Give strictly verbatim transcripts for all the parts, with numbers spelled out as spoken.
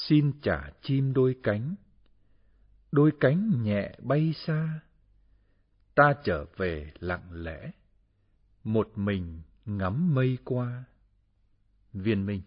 xin trả chim đôi cánh, đôi cánh nhẹ bay xa, ta trở về lặng lẽ, một mình ngắm mây qua. Viên Minh.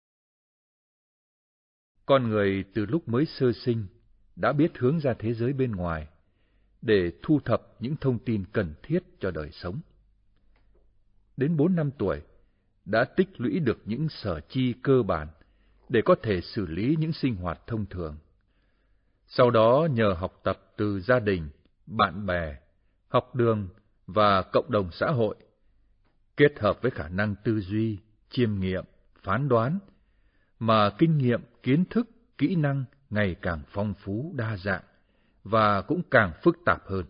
Con người từ lúc mới sơ sinh đã biết hướng ra thế giới bên ngoài để thu thập những thông tin cần thiết cho đời sống. Đến bốn năm tuổi, đã tích lũy được những sở chi cơ bản để có thể xử lý những sinh hoạt thông thường. Sau đó nhờ học tập từ gia đình, bạn bè, học đường và cộng đồng xã hội, kết hợp với khả năng tư duy, chiêm nghiệm, phán đoán, mà kinh nghiệm, kiến thức, kỹ năng ngày càng phong phú, đa dạng và cũng càng phức tạp hơn.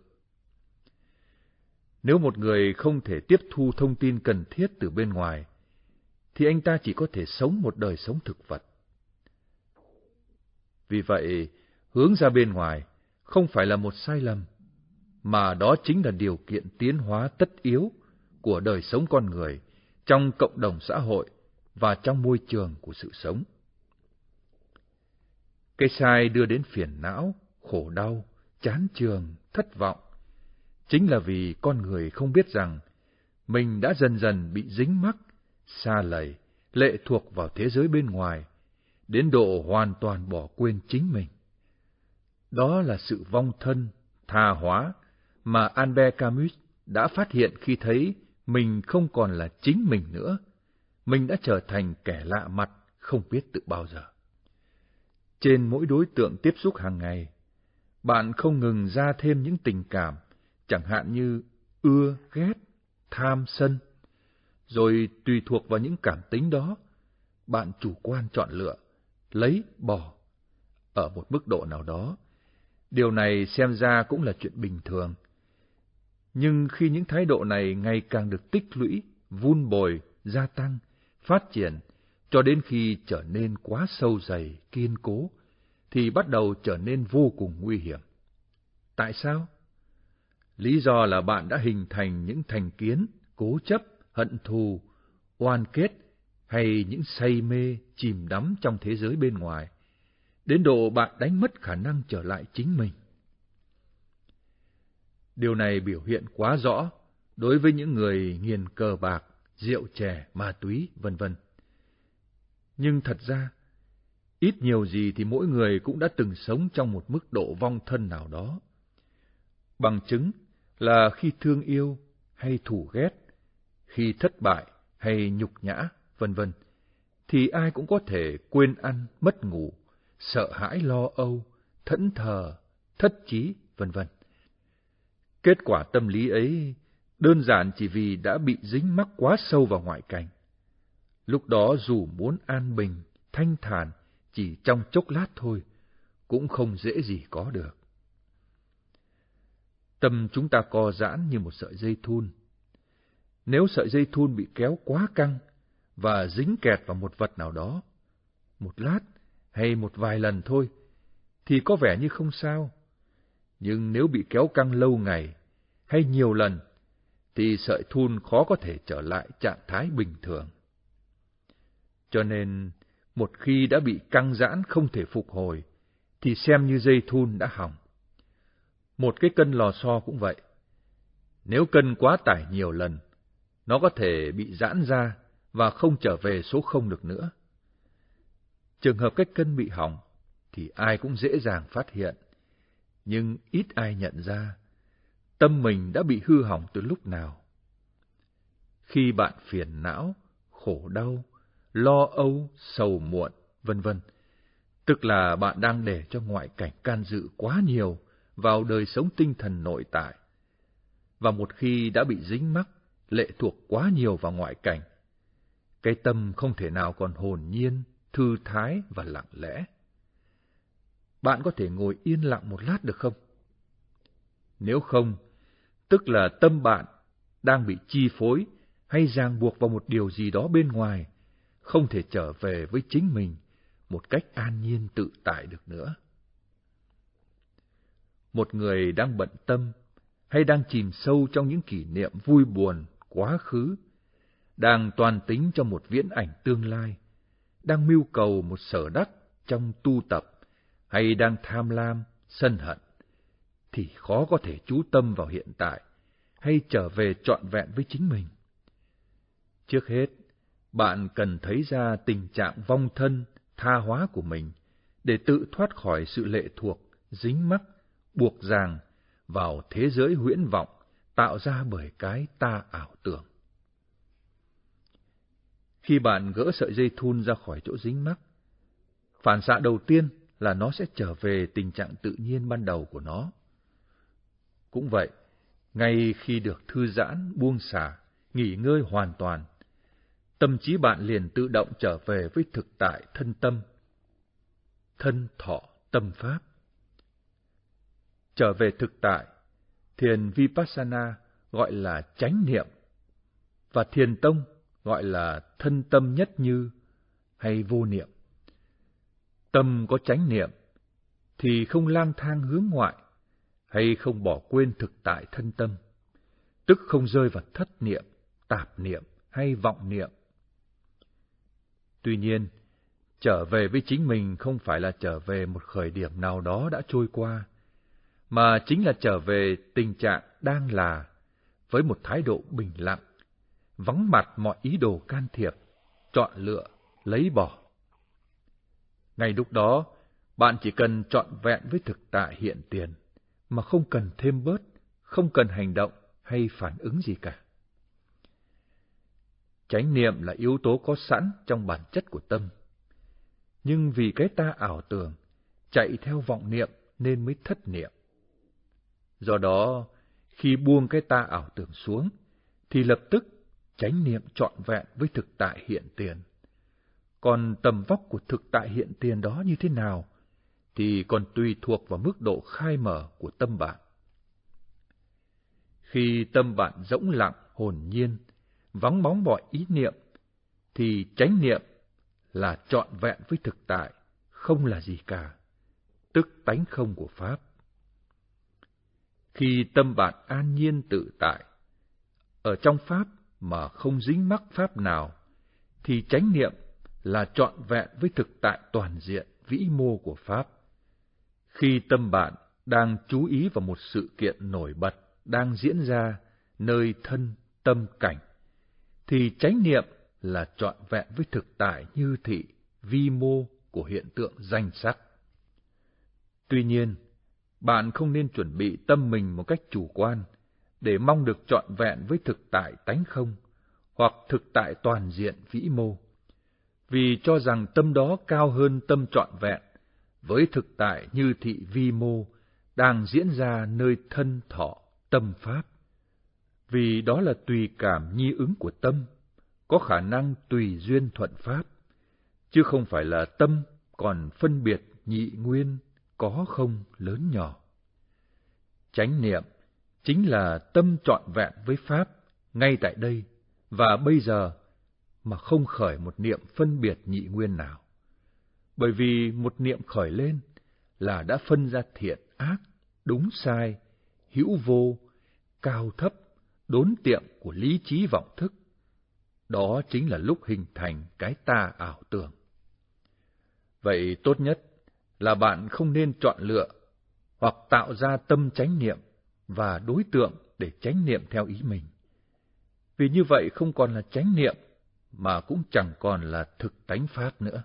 Nếu một người không thể tiếp thu thông tin cần thiết từ bên ngoài, thì anh ta chỉ có thể sống một đời sống thực vật. Vì vậy, hướng ra bên ngoài không phải là một sai lầm, mà đó chính là điều kiện tiến hóa tất yếu của đời sống con người trong cộng đồng xã hội và trong môi trường của sự sống. Cái sai đưa đến phiền não, khổ đau, chán chường, thất vọng, chính là vì con người không biết rằng mình đã dần dần bị dính mắc, sa lầy, lệ thuộc vào thế giới bên ngoài, đến độ hoàn toàn bỏ quên chính mình. Đó là sự vong thân, tha hóa mà Albert Camus đã phát hiện khi thấy mình không còn là chính mình nữa. Mình đã trở thành kẻ lạ mặt, không biết tự bao giờ. Trên mỗi đối tượng tiếp xúc hàng ngày, bạn không ngừng ra thêm những tình cảm, chẳng hạn như ưa, ghét, tham, sân. Rồi tùy thuộc vào những cảm tính đó, bạn chủ quan chọn lựa, lấy, bỏ. Ở một mức độ nào đó, điều này xem ra cũng là chuyện bình thường. Nhưng khi những thái độ này ngày càng được tích lũy, vun bồi, gia tăng, phát triển, cho đến khi trở nên quá sâu dày, kiên cố, thì bắt đầu trở nên vô cùng nguy hiểm. Tại sao? Lý do là bạn đã hình thành những thành kiến, cố chấp, hận thù, oan kết hay những say mê chìm đắm trong thế giới bên ngoài, đến độ bạn đánh mất khả năng trở lại chính mình. Điều này biểu hiện quá rõ đối với những người nghiền cờ bạc, rượu chè, ma túy, vân vân. Nhưng thật ra, ít nhiều gì thì mỗi người cũng đã từng sống trong một mức độ vong thân nào đó. Bằng chứng là khi thương yêu hay thù ghét, khi thất bại hay nhục nhã, vân vân, thì ai cũng có thể quên ăn, mất ngủ, sợ hãi lo âu, thẫn thờ, thất trí, vân vân. Kết quả tâm lý ấy đơn giản chỉ vì đã bị dính mắc quá sâu vào ngoại cảnh. Lúc đó dù muốn an bình, thanh thản chỉ trong chốc lát thôi, cũng không dễ gì có được. Tâm chúng ta co giãn như một sợi dây thun. Nếu sợi dây thun bị kéo quá căng và dính kẹt vào một vật nào đó, một lát hay một vài lần thôi, thì có vẻ như không sao. Nhưng nếu bị kéo căng lâu ngày hay nhiều lần, thì sợi thun khó có thể trở lại trạng thái bình thường. Cho nên, một khi đã bị căng giãn không thể phục hồi, thì xem như dây thun đã hỏng. Một cái cân lò xo cũng vậy. Nếu cân quá tải nhiều lần, nó có thể bị giãn ra và không trở về số không được nữa. Trường hợp cái cân bị hỏng thì ai cũng dễ dàng phát hiện, nhưng ít ai nhận ra tâm mình đã bị hư hỏng từ lúc nào. Khi bạn phiền não, khổ đau, lo âu, sầu muộn, vân vân, tức là bạn đang để cho ngoại cảnh can dự quá nhiều vào đời sống tinh thần nội tại. Và một khi đã bị dính mắc, lệ thuộc quá nhiều vào ngoại cảnh, cái tâm không thể nào còn hồn nhiên, thư thái và lặng lẽ. Bạn có thể ngồi yên lặng một lát được không? Nếu không, tức là tâm bạn đang bị chi phối hay ràng buộc vào một điều gì đó bên ngoài, không thể trở về với chính mình một cách an nhiên tự tại được nữa. Một người đang bận tâm hay đang chìm sâu trong những kỷ niệm vui buồn, quá khứ, đang toan tính cho một viễn ảnh tương lai, đang mưu cầu một sở đắc trong tu tập hay đang tham lam, sân hận, thì khó có thể chú tâm vào hiện tại hay trở về trọn vẹn với chính mình. Trước hết, bạn cần thấy ra tình trạng vong thân, tha hóa của mình để tự thoát khỏi sự lệ thuộc, dính mắc, buộc ràng vào thế giới huyễn vọng tạo ra bởi cái ta ảo tưởng. Khi bạn gỡ sợi dây thun ra khỏi chỗ dính mắc, phản xạ đầu tiên là nó sẽ trở về tình trạng tự nhiên ban đầu của nó. Cũng vậy, ngay khi được thư giãn, buông xả, nghỉ ngơi hoàn toàn, tâm trí bạn liền tự động trở về với thực tại thân tâm, thân thọ tâm pháp. Trở về thực tại, thiền Vipassana gọi là chánh niệm, và thiền tông gọi là thân tâm nhất như hay vô niệm. Tâm có chánh niệm thì không lang thang hướng ngoại, hay không bỏ quên thực tại thân tâm, tức không rơi vào thất niệm, tạp niệm hay vọng niệm. Tuy nhiên, trở về với chính mình không phải là trở về một khởi điểm nào đó đã trôi qua, mà chính là trở về tình trạng đang là, với một thái độ bình lặng, vắng mặt mọi ý đồ can thiệp, chọn lựa, lấy bỏ. Ngay lúc đó, bạn chỉ cần trọn vẹn với thực tại hiện tiền, mà không cần thêm bớt, không cần hành động hay phản ứng gì cả. Chánh niệm là yếu tố có sẵn trong bản chất của tâm, nhưng vì cái ta ảo tưởng, chạy theo vọng niệm nên mới thất niệm. Do đó, khi buông cái ta ảo tưởng xuống, thì lập tức chánh niệm trọn vẹn với thực tại hiện tiền. Còn tầm vóc của thực tại hiện tiền đó như thế nào, thì còn tùy thuộc vào mức độ khai mở của tâm bạn. Khi tâm bạn rỗng lặng, hồn nhiên, vắng bóng mọi ý niệm, thì chánh niệm là trọn vẹn với thực tại, không là gì cả, tức tánh không của Pháp. Khi tâm bạn an nhiên tự tại, ở trong Pháp mà không dính mắc Pháp nào, thì chánh niệm là trọn vẹn với thực tại toàn diện, vĩ mô của Pháp. Khi tâm bạn đang chú ý vào một sự kiện nổi bật đang diễn ra nơi thân, tâm, cảnh, thì chánh niệm là trọn vẹn với thực tại như thị, vi mô của hiện tượng danh sắc. Tuy nhiên, bạn không nên chuẩn bị tâm mình một cách chủ quan để mong được trọn vẹn với thực tại tánh không hoặc thực tại toàn diện vĩ mô, vì cho rằng tâm đó cao hơn tâm trọn vẹn với thực tại như thị vi mô đang diễn ra nơi thân thọ tâm pháp. Vì đó là tùy cảm nhi ứng của tâm, có khả năng tùy duyên thuận pháp, chứ không phải là tâm còn phân biệt nhị nguyên, có không lớn nhỏ. Chánh niệm chính là tâm trọn vẹn với pháp ngay tại đây và bây giờ, mà không khởi một niệm phân biệt nhị nguyên nào. Bởi vì một niệm khởi lên là đã phân ra thiện ác, đúng sai, hữu vô, cao thấp, đốn tiệm của lý trí vọng thức. Đó chính là lúc hình thành cái ta ảo tưởng. Vậy tốt nhất là bạn không nên chọn lựa hoặc tạo ra tâm chánh niệm và đối tượng để chánh niệm theo ý mình. Vì như vậy không còn là chánh niệm, mà cũng chẳng còn là thực tánh pháp nữa.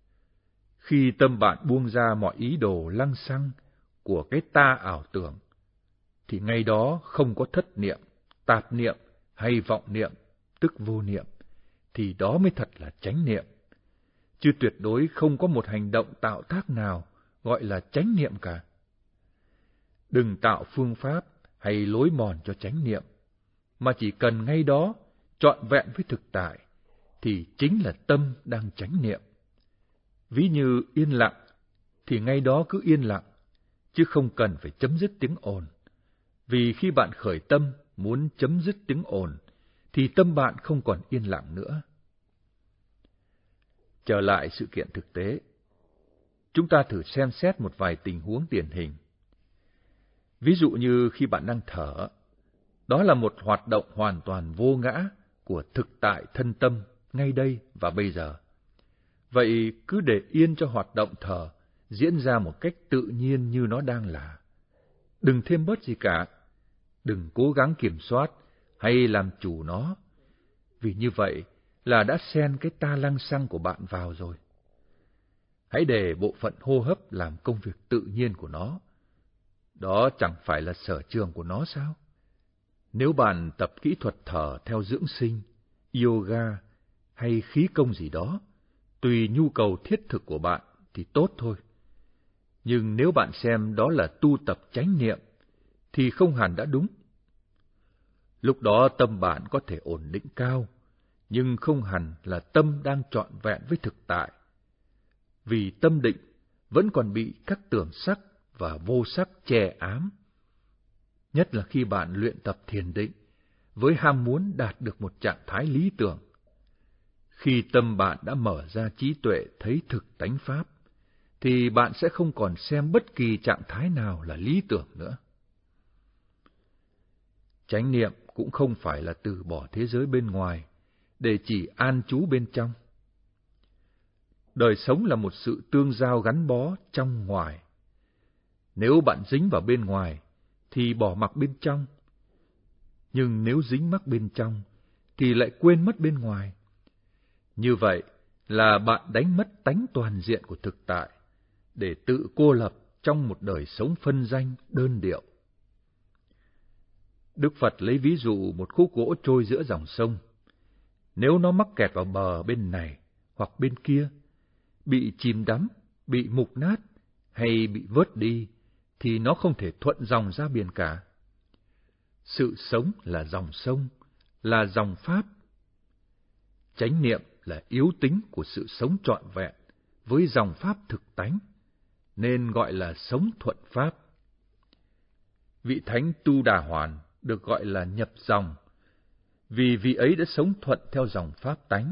Khi tâm bạn buông ra mọi ý đồ lăng xăng của cái ta ảo tưởng, thì ngay đó không có thất niệm, tạp niệm hay vọng niệm, tức vô niệm, thì đó mới thật là chánh niệm. Chứ tuyệt đối không có một hành động tạo tác nào gọi là chánh niệm cả. Đừng tạo phương pháp hay lối mòn cho chánh niệm, mà chỉ cần ngay đó trọn vẹn với thực tại, thì chính là tâm đang chánh niệm. Ví như yên lặng, thì ngay đó cứ yên lặng, chứ không cần phải chấm dứt tiếng ồn. Vì khi bạn khởi tâm muốn chấm dứt tiếng ồn, thì tâm bạn không còn yên lặng nữa. Trở lại sự kiện thực tế, chúng ta thử xem xét một vài tình huống điển hình. Ví dụ như khi bạn đang thở, đó là một hoạt động hoàn toàn vô ngã của thực tại thân tâm ngay đây và bây giờ. Vậy cứ để yên cho hoạt động thở diễn ra một cách tự nhiên như nó đang là. Đừng thêm bớt gì cả, đừng cố gắng kiểm soát hay làm chủ nó, vì như vậy là đã xen cái ta lăng xăng của bạn vào rồi. Hãy để bộ phận hô hấp làm công việc tự nhiên của nó. Đó chẳng phải là sở trường của nó sao? Nếu bạn tập kỹ thuật thở theo dưỡng sinh, yoga hay khí công gì đó, tùy nhu cầu thiết thực của bạn thì tốt thôi. Nhưng nếu bạn xem đó là tu tập chánh niệm, thì không hẳn đã đúng. Lúc đó tâm bạn có thể ổn định cao, nhưng không hẳn là tâm đang trọn vẹn với thực tại. Vì tâm định vẫn còn bị các tưởng sắc và vô sắc che ám. Nhất là khi bạn luyện tập thiền định, với ham muốn đạt được một trạng thái lý tưởng. Khi tâm bạn đã mở ra trí tuệ thấy thực tánh pháp, thì bạn sẽ không còn xem bất kỳ trạng thái nào là lý tưởng nữa. Chánh niệm cũng không phải là từ bỏ thế giới bên ngoài, để chỉ an trú bên trong. Đời sống là một sự tương giao gắn bó trong ngoài. Nếu bạn dính vào bên ngoài, thì bỏ mặc bên trong. Nhưng nếu dính mắc bên trong, thì lại quên mất bên ngoài. Như vậy là bạn đánh mất tánh toàn diện của thực tại, để tự cô lập trong một đời sống phân danh đơn điệu. Đức Phật lấy ví dụ một khúc gỗ trôi giữa dòng sông. Nếu nó mắc kẹt vào bờ bên này hoặc bên kia, bị chìm đắm, bị mục nát hay bị vớt đi, thì nó không thể thuận dòng ra biển cả. Sự sống là dòng sông, là dòng pháp. Chánh niệm là yếu tính của sự sống trọn vẹn với dòng pháp thực tánh, nên gọi là sống thuận pháp. Vị thánh Tu Đà Hoàn được gọi là nhập dòng, vì vị ấy đã sống thuận theo dòng pháp tánh.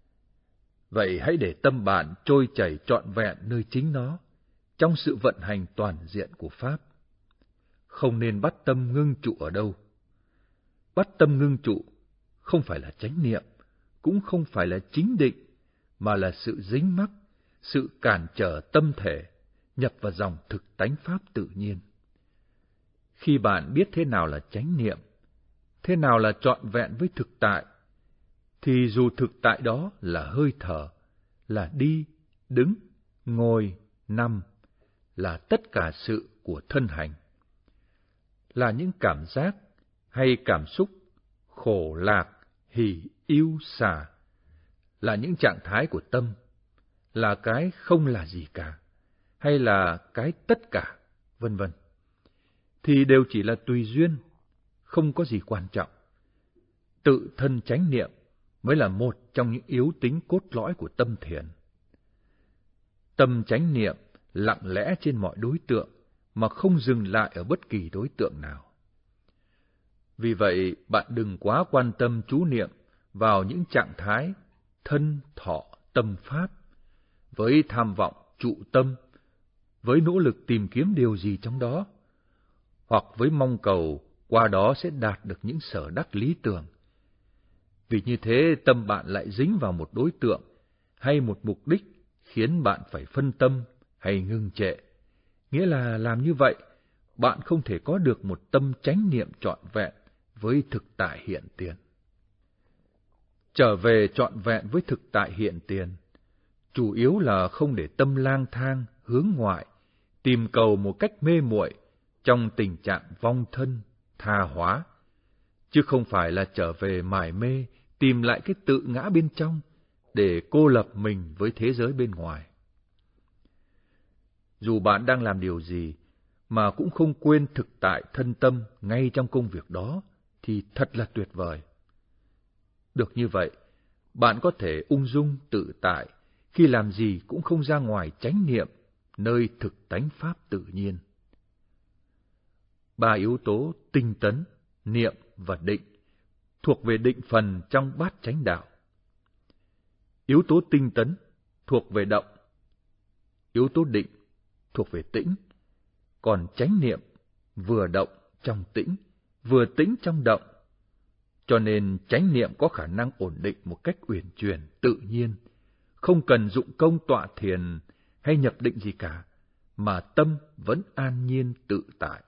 Vậy hãy để tâm bạn trôi chảy trọn vẹn nơi chính nó, trong sự vận hành toàn diện của pháp. Không nên bắt tâm ngưng trụ ở đâu. Bắt tâm ngưng trụ không phải là chánh niệm, cũng không phải là chính định, mà là sự dính mắc, sự cản trở tâm thể, nhập vào dòng thực tánh pháp tự nhiên. Khi bạn biết thế nào là chánh niệm, thế nào là trọn vẹn với thực tại, thì dù thực tại đó là hơi thở, là đi, đứng, ngồi, nằm, là tất cả sự của thân hành, là những cảm giác hay cảm xúc, khổ lạc, hỷ, yêu, xả, là những trạng thái của tâm, là cái không là gì cả, hay là cái tất cả, vân vân, thì đều chỉ là tùy duyên, không có gì quan trọng. Tự thân chánh niệm mới là một trong những yếu tính cốt lõi của tâm thiền. Tâm chánh niệm lặng lẽ trên mọi đối tượng, mà không dừng lại ở bất kỳ đối tượng nào. Vì vậy, bạn đừng quá quan tâm chú niệm vào những trạng thái thân, thọ, tâm pháp, với tham vọng trụ tâm, với nỗ lực tìm kiếm điều gì trong đó, hoặc với mong cầu qua đó sẽ đạt được những sở đắc lý tưởng. Vì như thế tâm bạn lại dính vào một đối tượng hay một mục đích khiến bạn phải phân tâm hay ngưng trệ. Nghĩa là làm như vậy, bạn không thể có được một tâm chánh niệm trọn vẹn với thực tại hiện tiền. Trở về trọn vẹn với thực tại hiện tiền, chủ yếu là không để tâm lang thang, hướng ngoại, tìm cầu một cách mê muội trong tình trạng vong thân, tha hóa, chứ không phải là trở về mải mê, tìm lại cái tự ngã bên trong, để cô lập mình với thế giới bên ngoài. Dù bạn đang làm điều gì, mà cũng không quên thực tại thân tâm ngay trong công việc đó, thì thật là tuyệt vời. Được như vậy, bạn có thể ung dung tự tại, khi làm gì cũng không ra ngoài chánh niệm, nơi thực tánh pháp tự nhiên. Ba yếu tố tinh tấn, niệm và định thuộc về định phần trong bát chánh đạo. Yếu tố tinh tấn thuộc về động, yếu tố định thuộc về tĩnh, còn chánh niệm vừa động trong tĩnh, vừa tĩnh trong động. Cho nên chánh niệm có khả năng ổn định một cách uyển chuyển, tự nhiên, không cần dụng công tọa thiền hay nhập định gì cả, mà tâm vẫn an nhiên tự tại.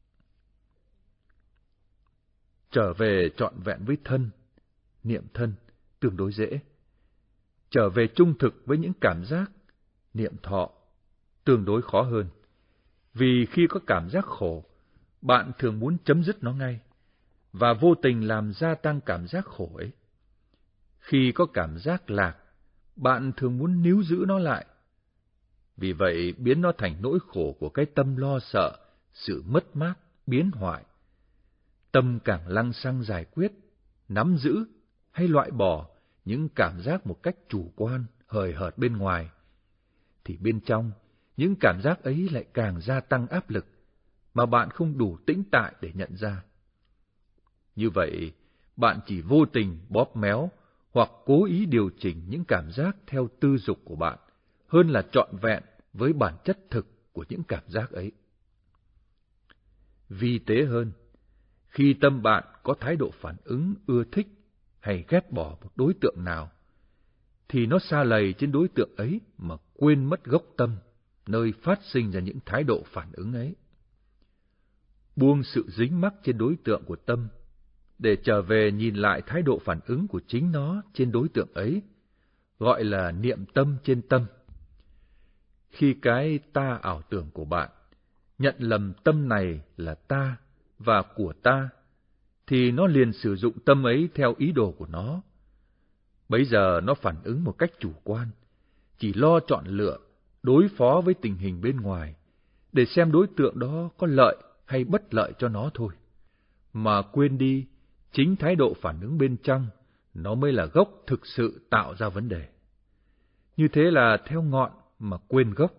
Trở về trọn vẹn với thân, niệm thân, tương đối dễ. Trở về trung thực với những cảm giác, niệm thọ, tương đối khó hơn. Vì khi có cảm giác khổ, bạn thường muốn chấm dứt nó ngay, và vô tình làm gia tăng cảm giác khổ ấy. Khi có cảm giác lạc, bạn thường muốn níu giữ nó lại. Vì vậy, biến nó thành nỗi khổ của cái tâm lo sợ, sự mất mát, biến hoại. Tâm càng lăng xăng giải quyết, nắm giữ hay loại bỏ những cảm giác một cách chủ quan, hời hợt bên ngoài, thì bên trong, những cảm giác ấy lại càng gia tăng áp lực, mà bạn không đủ tĩnh tại để nhận ra. Như vậy, bạn chỉ vô tình bóp méo hoặc cố ý điều chỉnh những cảm giác theo tư dục của bạn, hơn là trọn vẹn với bản chất thực của những cảm giác ấy. Vi tế hơn, khi tâm bạn có thái độ phản ứng ưa thích hay ghét bỏ một đối tượng nào, thì nó sa lầy trên đối tượng ấy mà quên mất gốc tâm, nơi phát sinh ra những thái độ phản ứng ấy. Buông sự dính mắc trên đối tượng của tâm, để trở về nhìn lại thái độ phản ứng của chính nó trên đối tượng ấy, gọi là niệm tâm trên tâm. Khi cái ta ảo tưởng của bạn nhận lầm tâm này là ta và của ta, thì nó liền sử dụng tâm ấy theo ý đồ của nó. Bấy giờ nó phản ứng một cách chủ quan, chỉ lo chọn lựa, đối phó với tình hình bên ngoài, để xem đối tượng đó có lợi hay bất lợi cho nó thôi. Mà quên đi, chính thái độ phản ứng bên trong, nó mới là gốc thực sự tạo ra vấn đề. Như thế là theo ngọn mà quên gốc.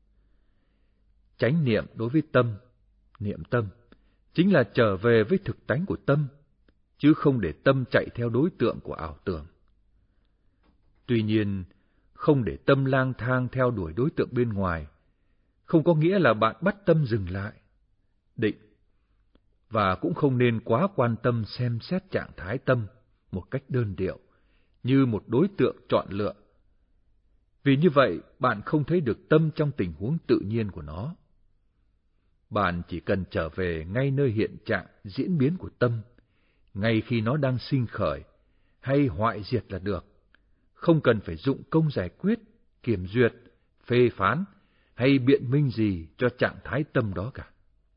Chánh niệm đối với tâm, niệm tâm, chính là trở về với thực tánh của tâm, chứ không để tâm chạy theo đối tượng của ảo tưởng. Tuy nhiên, không để tâm lang thang theo đuổi đối tượng bên ngoài, không có nghĩa là bạn bắt tâm dừng lại, định, và cũng không nên quá quan tâm xem xét trạng thái tâm một cách đơn điệu, như một đối tượng chọn lựa. Vì như vậy, bạn không thấy được tâm trong tình huống tự nhiên của nó. Bạn chỉ cần trở về ngay nơi hiện trạng diễn biến của tâm, ngay khi nó đang sinh khởi hay hoại diệt là được, không cần phải dụng công giải quyết, kiểm duyệt, phê phán hay biện minh gì cho trạng thái tâm đó cả.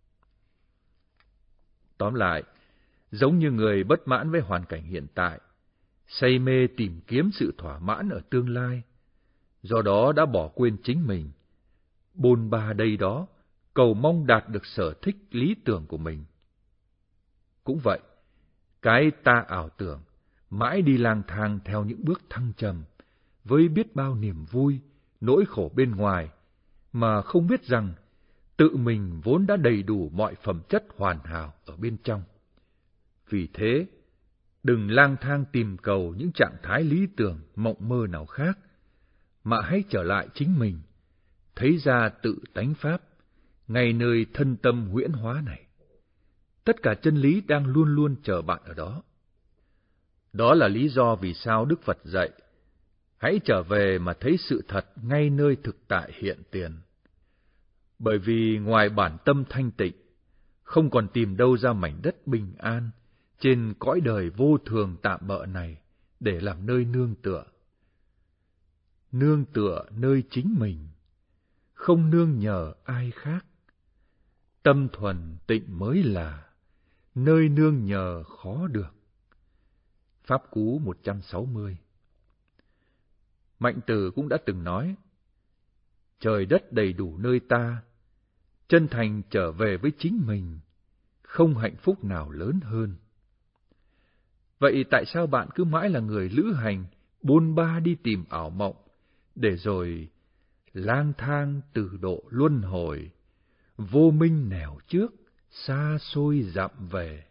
Tóm lại, giống như người bất mãn với hoàn cảnh hiện tại, say mê tìm kiếm sự thỏa mãn ở tương lai, do đó đã bỏ quên chính mình, bôn ba đây đó, cầu mong đạt được sở thích lý tưởng của mình. Cũng vậy, cái ta ảo tưởng mãi đi lang thang theo những bước thăng trầm, với biết bao niềm vui, nỗi khổ bên ngoài, mà không biết rằng tự mình vốn đã đầy đủ mọi phẩm chất hoàn hảo ở bên trong. Vì thế, đừng lang thang tìm cầu những trạng thái lý tưởng mộng mơ nào khác, mà hãy trở lại chính mình, thấy ra tự tánh pháp, ngay nơi thân tâm huyễn hóa này. Tất cả chân lý đang luôn luôn chờ bạn ở đó. Đó là lý do vì sao Đức Phật dạy, hãy trở về mà thấy sự thật ngay nơi thực tại hiện tiền. Bởi vì ngoài bản tâm thanh tịnh, không còn tìm đâu ra mảnh đất bình an trên cõi đời vô thường tạm bợ này để làm nơi nương tựa. Nương tựa nơi chính mình, không nương nhờ ai khác. Tâm thuần tịnh mới là nơi nương nhờ khó được. Pháp Cú một trăm sáu mươi. Mạnh Tử cũng đã từng nói, trời đất đầy đủ nơi ta, chân thành trở về với chính mình, không hạnh phúc nào lớn hơn. Vậy tại sao bạn cứ mãi là người lữ hành, bôn ba đi tìm ảo mộng, để rồi lang thang từ độ luân hồi, vô minh nẻo trước, xa xôi dặm về?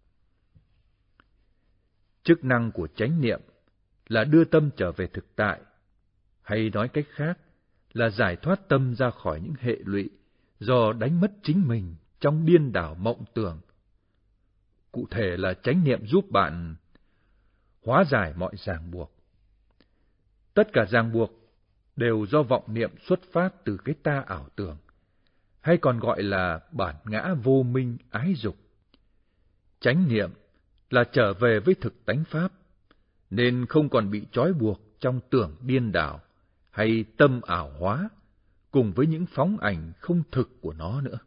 Chức năng của chánh niệm là đưa tâm trở về thực tại, hay nói cách khác là giải thoát tâm ra khỏi những hệ lụy do đánh mất chính mình trong điên đảo mộng tưởng. Cụ thể là chánh niệm giúp bạn hóa giải mọi ràng buộc. Tất cả ràng buộc đều do vọng niệm xuất phát từ cái ta ảo tưởng, hay còn gọi là bản ngã vô minh ái dục. Chánh niệm là trở về với thực tánh pháp, nên không còn bị trói buộc trong tưởng điên đảo hay tâm ảo hóa, cùng với những phóng ảnh không thực của nó nữa.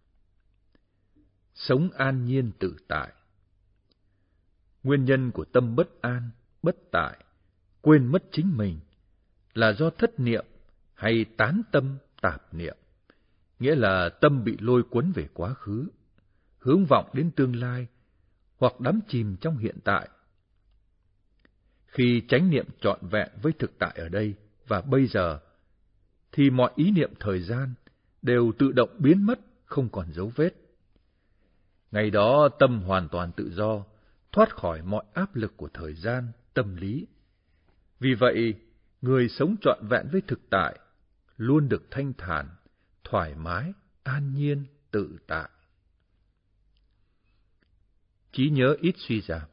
Sống an nhiên tự tại. Nguyên nhân của tâm bất an, bất tại, quên mất chính mình là do thất niệm hay tán tâm tạp niệm, nghĩa là tâm bị lôi cuốn về quá khứ, hướng vọng đến tương lai, hoặc đắm chìm trong hiện tại. Khi chánh niệm trọn vẹn với thực tại ở đây và bây giờ, thì mọi ý niệm thời gian đều tự động biến mất, không còn dấu vết. Ngày đó tâm hoàn toàn tự do, thoát khỏi mọi áp lực của thời gian, tâm lý. Vì vậy, người sống trọn vẹn với thực tại luôn được thanh thản, thoải mái, an nhiên, tự tại. Trí nhớ ít suy giảm.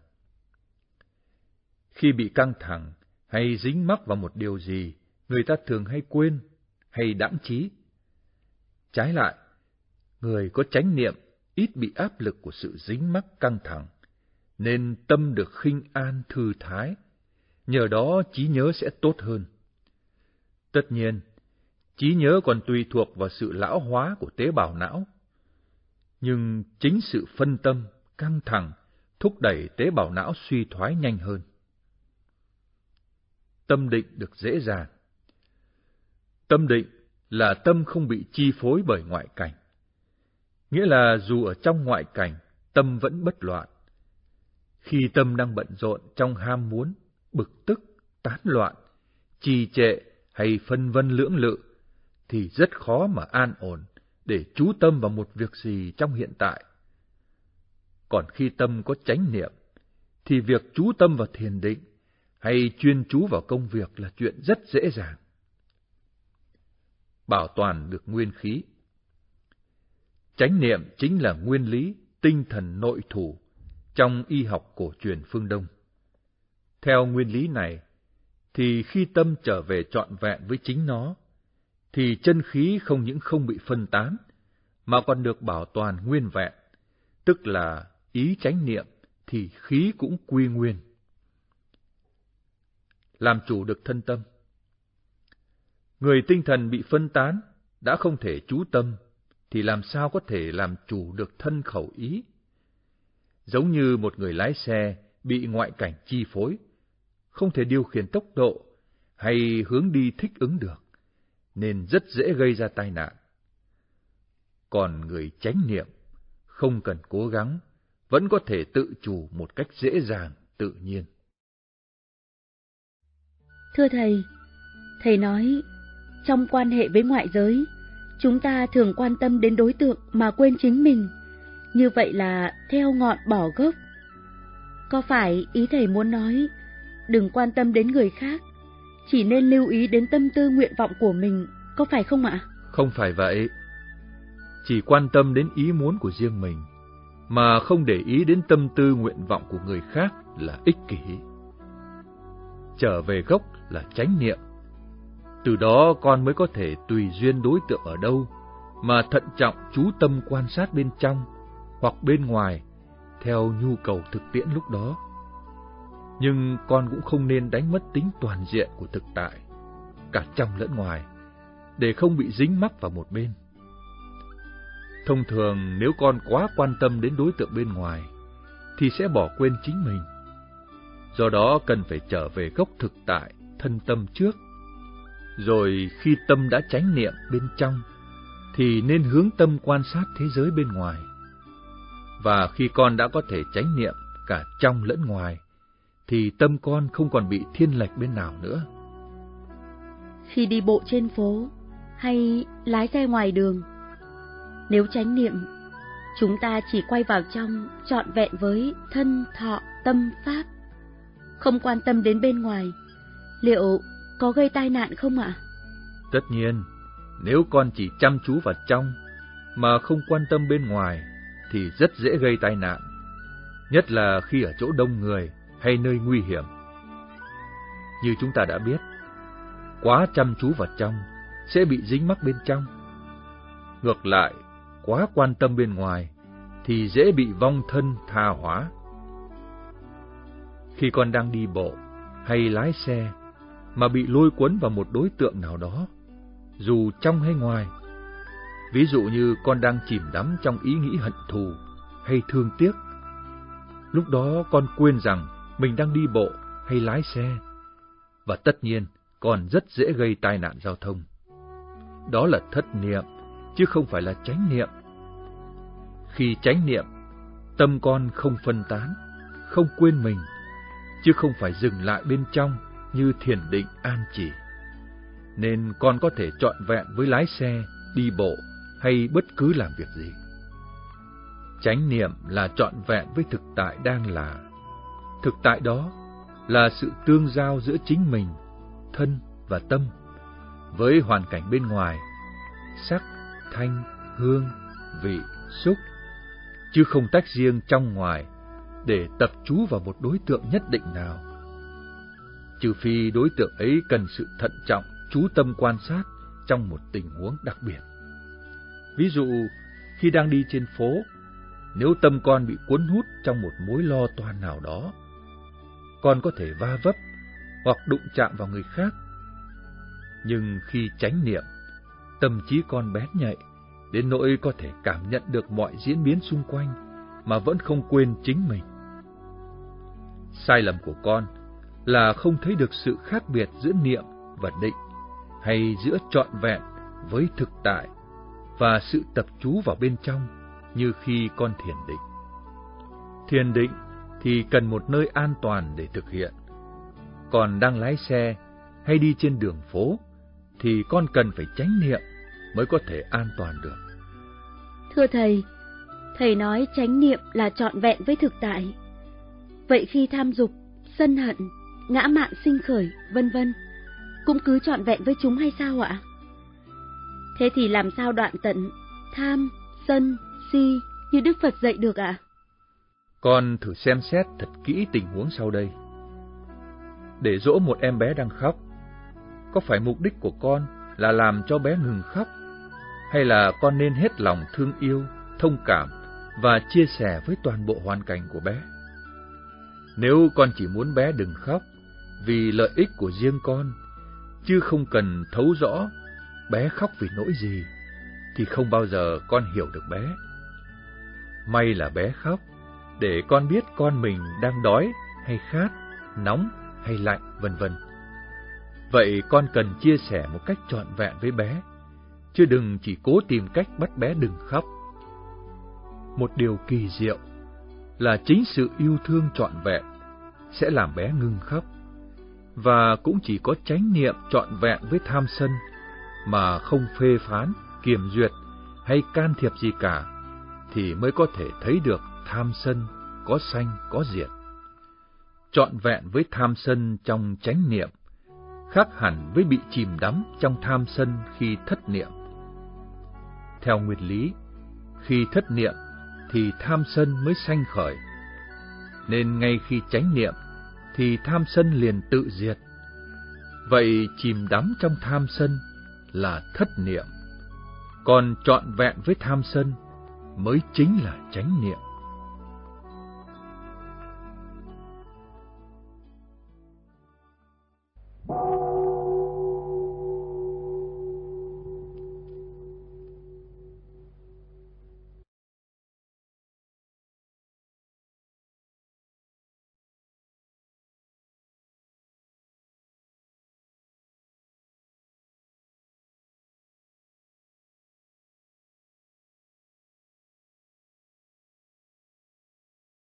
Khi bị căng thẳng hay dính mắc vào một điều gì, người ta thường hay quên hay đãng trí. Trái lại, người có chánh niệm ít bị áp lực của sự dính mắc căng thẳng, nên tâm được khinh an thư thái, nhờ đó trí nhớ sẽ tốt hơn. Tất nhiên, trí nhớ còn tùy thuộc vào sự lão hóa của tế bào não, nhưng chính sự phân tâm, căng thẳng thúc đẩy tế bào não suy thoái nhanh hơn. Tâm định được dễ dàng. Tâm định là tâm không bị chi phối bởi ngoại cảnh, nghĩa là dù ở trong ngoại cảnh, tâm vẫn bất loạn. Khi tâm đang bận rộn trong ham muốn, bực tức, tán loạn, trì trệ hay phân vân lưỡng lự, thì rất khó mà an ổn để chú tâm vào một việc gì trong hiện tại. Còn khi tâm có chánh niệm, thì việc chú tâm vào thiền định hay chuyên chú vào công việc là chuyện rất dễ dàng. Bảo toàn được nguyên khí. Chánh niệm chính là nguyên lý, tinh thần nội thủ trong y học cổ truyền phương Đông. Theo nguyên lý này, thì khi tâm trở về trọn vẹn với chính nó, thì chân khí không những không bị phân tán, mà còn được bảo toàn nguyên vẹn, tức là ý chánh niệm thì khí cũng quy nguyên. Làm chủ được thân tâm. Người tinh thần bị phân tán, đã không thể chú tâm, thì làm sao có thể làm chủ được thân khẩu ý? Giống như một người lái xe bị ngoại cảnh chi phối, không thể điều khiển tốc độ hay hướng đi thích ứng được, nên rất dễ gây ra tai nạn. Còn người chánh niệm, không cần cố gắng, vẫn có thể tự chủ một cách dễ dàng, tự nhiên. Thưa Thầy, Thầy nói, trong quan hệ với ngoại giới, chúng ta thường quan tâm đến đối tượng mà quên chính mình. Như vậy là theo ngọn bỏ gốc. Có phải ý Thầy muốn nói, đừng quan tâm đến người khác, chỉ nên lưu ý đến tâm tư nguyện vọng của mình, có phải không ạ? Không phải vậy. Chỉ quan tâm đến ý muốn của riêng mình, mà không để ý đến tâm tư nguyện vọng của người khác là ích kỷ. Trở về gốc là chánh niệm. Từ đó con mới có thể tùy duyên đối tượng ở đâu, mà thận trọng chú tâm quan sát bên trong hoặc bên ngoài, theo nhu cầu thực tiễn lúc đó. Nhưng con cũng không nên đánh mất tính toàn diện của thực tại, cả trong lẫn ngoài, để không bị dính mắc vào một bên. Thông thường nếu con quá quan tâm đến đối tượng bên ngoài, thì sẽ bỏ quên chính mình. Do đó cần phải trở về gốc thực tại, thân tâm trước. Rồi khi tâm đã chánh niệm bên trong, thì nên hướng tâm quan sát thế giới bên ngoài. Và khi con đã có thể chánh niệm cả trong lẫn ngoài, thì tâm con không còn bị thiên lệch bên nào nữa. Khi đi bộ trên phố hay lái xe ngoài đường, nếu chánh niệm, chúng ta chỉ quay vào trong trọn vẹn với thân, thọ, tâm, pháp, không quan tâm đến bên ngoài, liệu có gây tai nạn không ạ? Tất nhiên, nếu con chỉ chăm chú vào trong mà không quan tâm bên ngoài thì rất dễ gây tai nạn, nhất là khi ở chỗ đông người hay nơi nguy hiểm. Như chúng ta đã biết, quá chăm chú vào trong sẽ bị dính mắc bên trong. Ngược lại, quá quan tâm bên ngoài thì dễ bị vong thân tha hóa. Khi con đang đi bộ hay lái xe mà bị lôi cuốn vào một đối tượng nào đó, dù trong hay ngoài, ví dụ như con đang chìm đắm trong ý nghĩ hận thù hay thương tiếc, lúc đó con quên rằng mình đang đi bộ hay lái xe, và tất nhiên còn rất dễ gây tai nạn giao thông. Đó là thất niệm, chứ không phải là chánh niệm. Khi chánh niệm, tâm con không phân tán, không quên mình, chứ không phải dừng lại bên trong như thiền định an chỉ. Nên con có thể trọn vẹn với lái xe, đi bộ hay bất cứ làm việc gì. Chánh niệm là trọn vẹn với thực tại đang là. Thực tại đó là sự tương giao giữa chính mình, thân và tâm, với hoàn cảnh bên ngoài, sắc, thanh, hương, vị, xúc, chứ không tách riêng trong ngoài để tập chú vào một đối tượng nhất định nào. Trừ phi đối tượng ấy cần sự thận trọng, chú tâm quan sát trong một tình huống đặc biệt. Ví dụ, khi đang đi trên phố, nếu tâm con bị cuốn hút trong một mối lo toan nào đó, con có thể va vấp hoặc đụng chạm vào người khác. Nhưng khi chánh niệm, tâm trí con bén nhạy đến nỗi có thể cảm nhận được mọi diễn biến xung quanh mà vẫn không quên chính mình. Sai lầm của con là không thấy được sự khác biệt giữa niệm và định, hay giữa trọn vẹn với thực tại và sự tập chú vào bên trong như khi con thiền định. Thiền định thì cần một nơi an toàn để thực hiện. Còn đang lái xe hay đi trên đường phố thì con cần phải chánh niệm mới có thể an toàn được. Thưa Thầy, Thầy nói chánh niệm là trọn vẹn với thực tại. Vậy khi tham dục, sân hận, ngã mạn sinh khởi, vân vân, cũng cứ trọn vẹn với chúng hay sao ạ? Thế thì làm sao đoạn tận tham, sân, si như Đức Phật dạy được ạ? Con thử xem xét thật kỹ tình huống sau đây. Để dỗ một em bé đang khóc, có phải mục đích của con là làm cho bé ngừng khóc, hay là con nên hết lòng thương yêu, thông cảm và chia sẻ với toàn bộ hoàn cảnh của bé? Nếu con chỉ muốn bé đừng khóc vì lợi ích của riêng con, chứ không cần thấu rõ bé khóc vì nỗi gì, thì không bao giờ con hiểu được bé. May là bé khóc để con biết con mình đang đói hay khát, nóng hay lạnh, vân vân. Vậy con cần chia sẻ một cách trọn vẹn với bé, chứ đừng chỉ cố tìm cách bắt bé đừng khóc. Một điều kỳ diệu là chính sự yêu thương trọn vẹn sẽ làm bé ngừng khóc, và cũng chỉ có chánh niệm trọn vẹn với tham sân mà không phê phán, kiểm duyệt hay can thiệp gì cả, thì mới có thể thấy được tham sân có sanh có diệt. Trọn vẹn với tham sân trong chánh niệm khác hẳn với bị chìm đắm trong tham sân khi thất niệm. Theo nguyên lý, khi thất niệm thì tham sân mới sanh khởi, nên ngay khi chánh niệm thì tham sân liền tự diệt. Vậy chìm đắm trong tham sân là thất niệm, còn trọn vẹn với tham sân mới chính là chánh niệm.